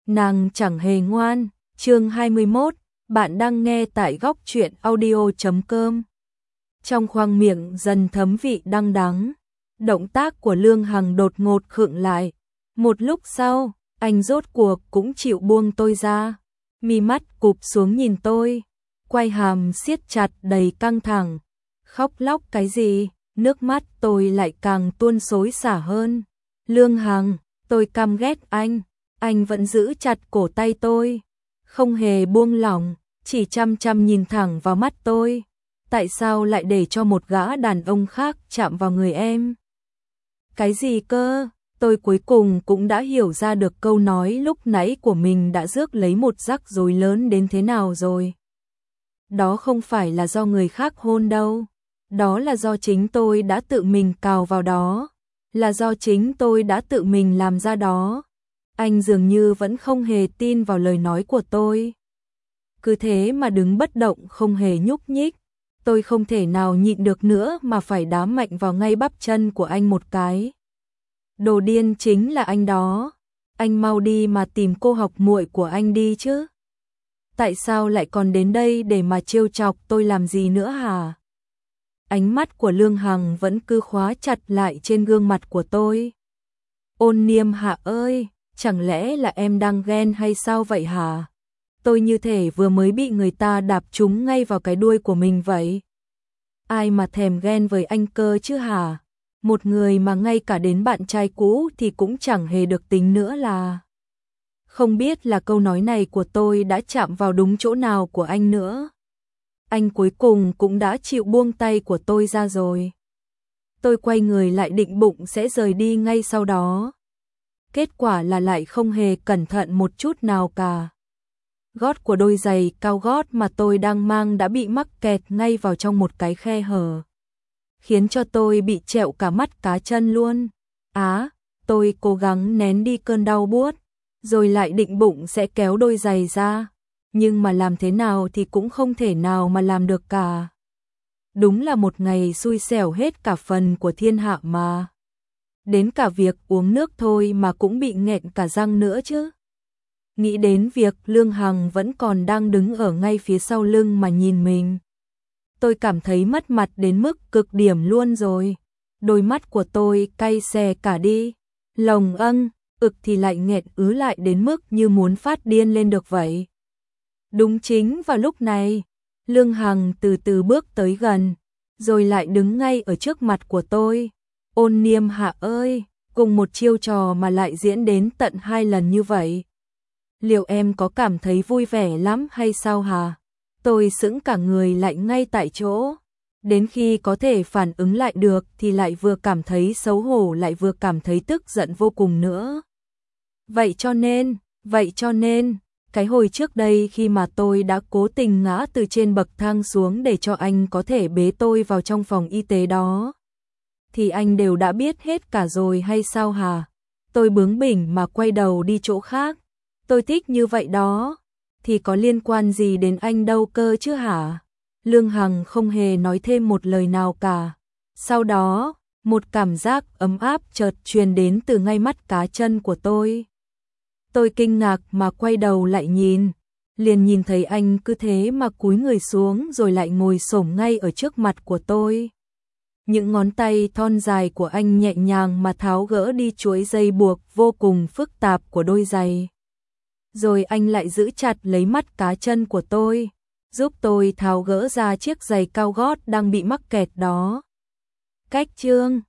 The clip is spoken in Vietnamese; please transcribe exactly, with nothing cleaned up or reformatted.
Nàng chẳng hề ngoan. Chương hai mươi mốt, bạn đang nghe tại góc truyện audio chấm com. Trong khoang miệng dần thấm vị đắng đắng, động tác của Lương Hằng đột ngột khựng lại. Một lúc sau, anh rốt cuộc cũng chịu buông tôi ra, mi mắt cụp xuống nhìn tôi, quay hàm siết chặt đầy căng thẳng. Khóc lóc cái gì? Nước mắt tôi lại càng tuôn xối xả hơn. Lương Hằng, tôi căm ghét anh. Anh vẫn giữ chặt cổ tay tôi, không hề buông lỏng, chỉ chăm chăm nhìn thẳng vào mắt tôi. Tại sao lại để cho một gã đàn ông khác chạm vào người em? Cái gì cơ? Tôi cuối cùng cũng đã hiểu ra được câu nói lúc nãy của mình đã rước lấy một rắc rối lớn đến thế nào rồi. Đó không phải là do người khác hôn đâu. Đó là do chính tôi đã tự mình cào vào đó. Là do chính tôi đã tự mình làm ra đó. Anh dường như vẫn không hề tin vào lời nói của tôi. Cứ thế mà đứng bất động không hề nhúc nhích. Tôi không thể nào nhịn được nữa mà phải đá mạnh vào ngay bắp chân của anh một cái. Đồ điên chính là anh đó. Anh mau đi mà tìm cô học muội của anh đi chứ. Tại sao lại còn đến đây để mà trêu chọc tôi làm gì nữa hả? Ánh mắt của Lương Hằng vẫn cứ khóa chặt lại trên gương mặt của tôi. Ôn Niêm Hạ ơi, chẳng lẽ là em đang ghen hay sao vậy hả? Tôi như thể vừa mới bị người ta đạp trúng ngay vào cái đuôi của mình vậy. Ai mà thèm ghen với anh cơ chứ hả? Một người mà ngay cả đến bạn trai cũ thì cũng chẳng hề được tính nữa là. Không biết là câu nói này của tôi đã chạm vào đúng chỗ nào của anh nữa. Anh cuối cùng cũng đã chịu buông tay của tôi ra rồi. Tôi quay người lại định bụng sẽ rời đi ngay sau đó. Kết quả là lại không hề cẩn thận một chút nào cả. Gót của đôi giày cao gót mà tôi đang mang đã bị mắc kẹt ngay vào trong một cái khe hở, khiến cho tôi bị trẹo cả mắt cá chân luôn. Á, tôi cố gắng nén đi cơn đau buốt, rồi lại định bụng sẽ kéo đôi giày ra. Nhưng mà làm thế nào thì cũng không thể nào mà làm được cả. Đúng là một ngày xui xẻo hết cả phần của thiên hạ mà. Đến cả việc uống nước thôi mà cũng bị nghẹn cả răng nữa chứ. Nghĩ đến việc Lương Hằng vẫn còn đang đứng ở ngay phía sau lưng mà nhìn mình. Tôi cảm thấy mất mặt đến mức cực điểm luôn rồi. Đôi mắt của tôi cay xè cả đi. Lồng âng, ực thì lại nghẹn ứ lại đến mức như muốn phát điên lên được vậy. Đúng chính vào lúc này, Lương Hằng từ từ bước tới gần, rồi lại đứng ngay ở trước mặt của tôi. Ôn Niêm Hạ ơi, cùng một chiêu trò mà lại diễn đến tận hai lần như vậy. Liệu em có cảm thấy vui vẻ lắm hay sao hả? Tôi sững cả người lại ngay tại chỗ. Đến khi có thể phản ứng lại được thì lại vừa cảm thấy xấu hổ lại vừa cảm thấy tức giận vô cùng nữa. Vậy cho nên, vậy cho nên, cái hồi trước đây khi mà tôi đã cố tình ngã từ trên bậc thang xuống để cho anh có thể bế tôi vào trong phòng y tế đó, thì anh đều đã biết hết cả rồi hay sao hả? Tôi bướng bỉnh mà quay đầu đi chỗ khác. Tôi thích như vậy đó, thì có liên quan gì đến anh đâu cơ chứ hả? Lương Hằng không hề nói thêm một lời nào cả. Sau đó, một cảm giác ấm áp chợt truyền đến từ ngay mắt cá chân của tôi. Tôi kinh ngạc mà quay đầu lại nhìn, liền nhìn thấy anh cứ thế mà cúi người xuống rồi lại ngồi xổm ngay ở trước mặt của tôi. Những ngón tay thon dài của anh nhẹ nhàng mà tháo gỡ đi chuỗi dây buộc vô cùng phức tạp của đôi giày. Rồi anh lại giữ chặt lấy mắt cá chân của tôi, giúp tôi tháo gỡ ra chiếc giày cao gót đang bị mắc kẹt đó. Cách chương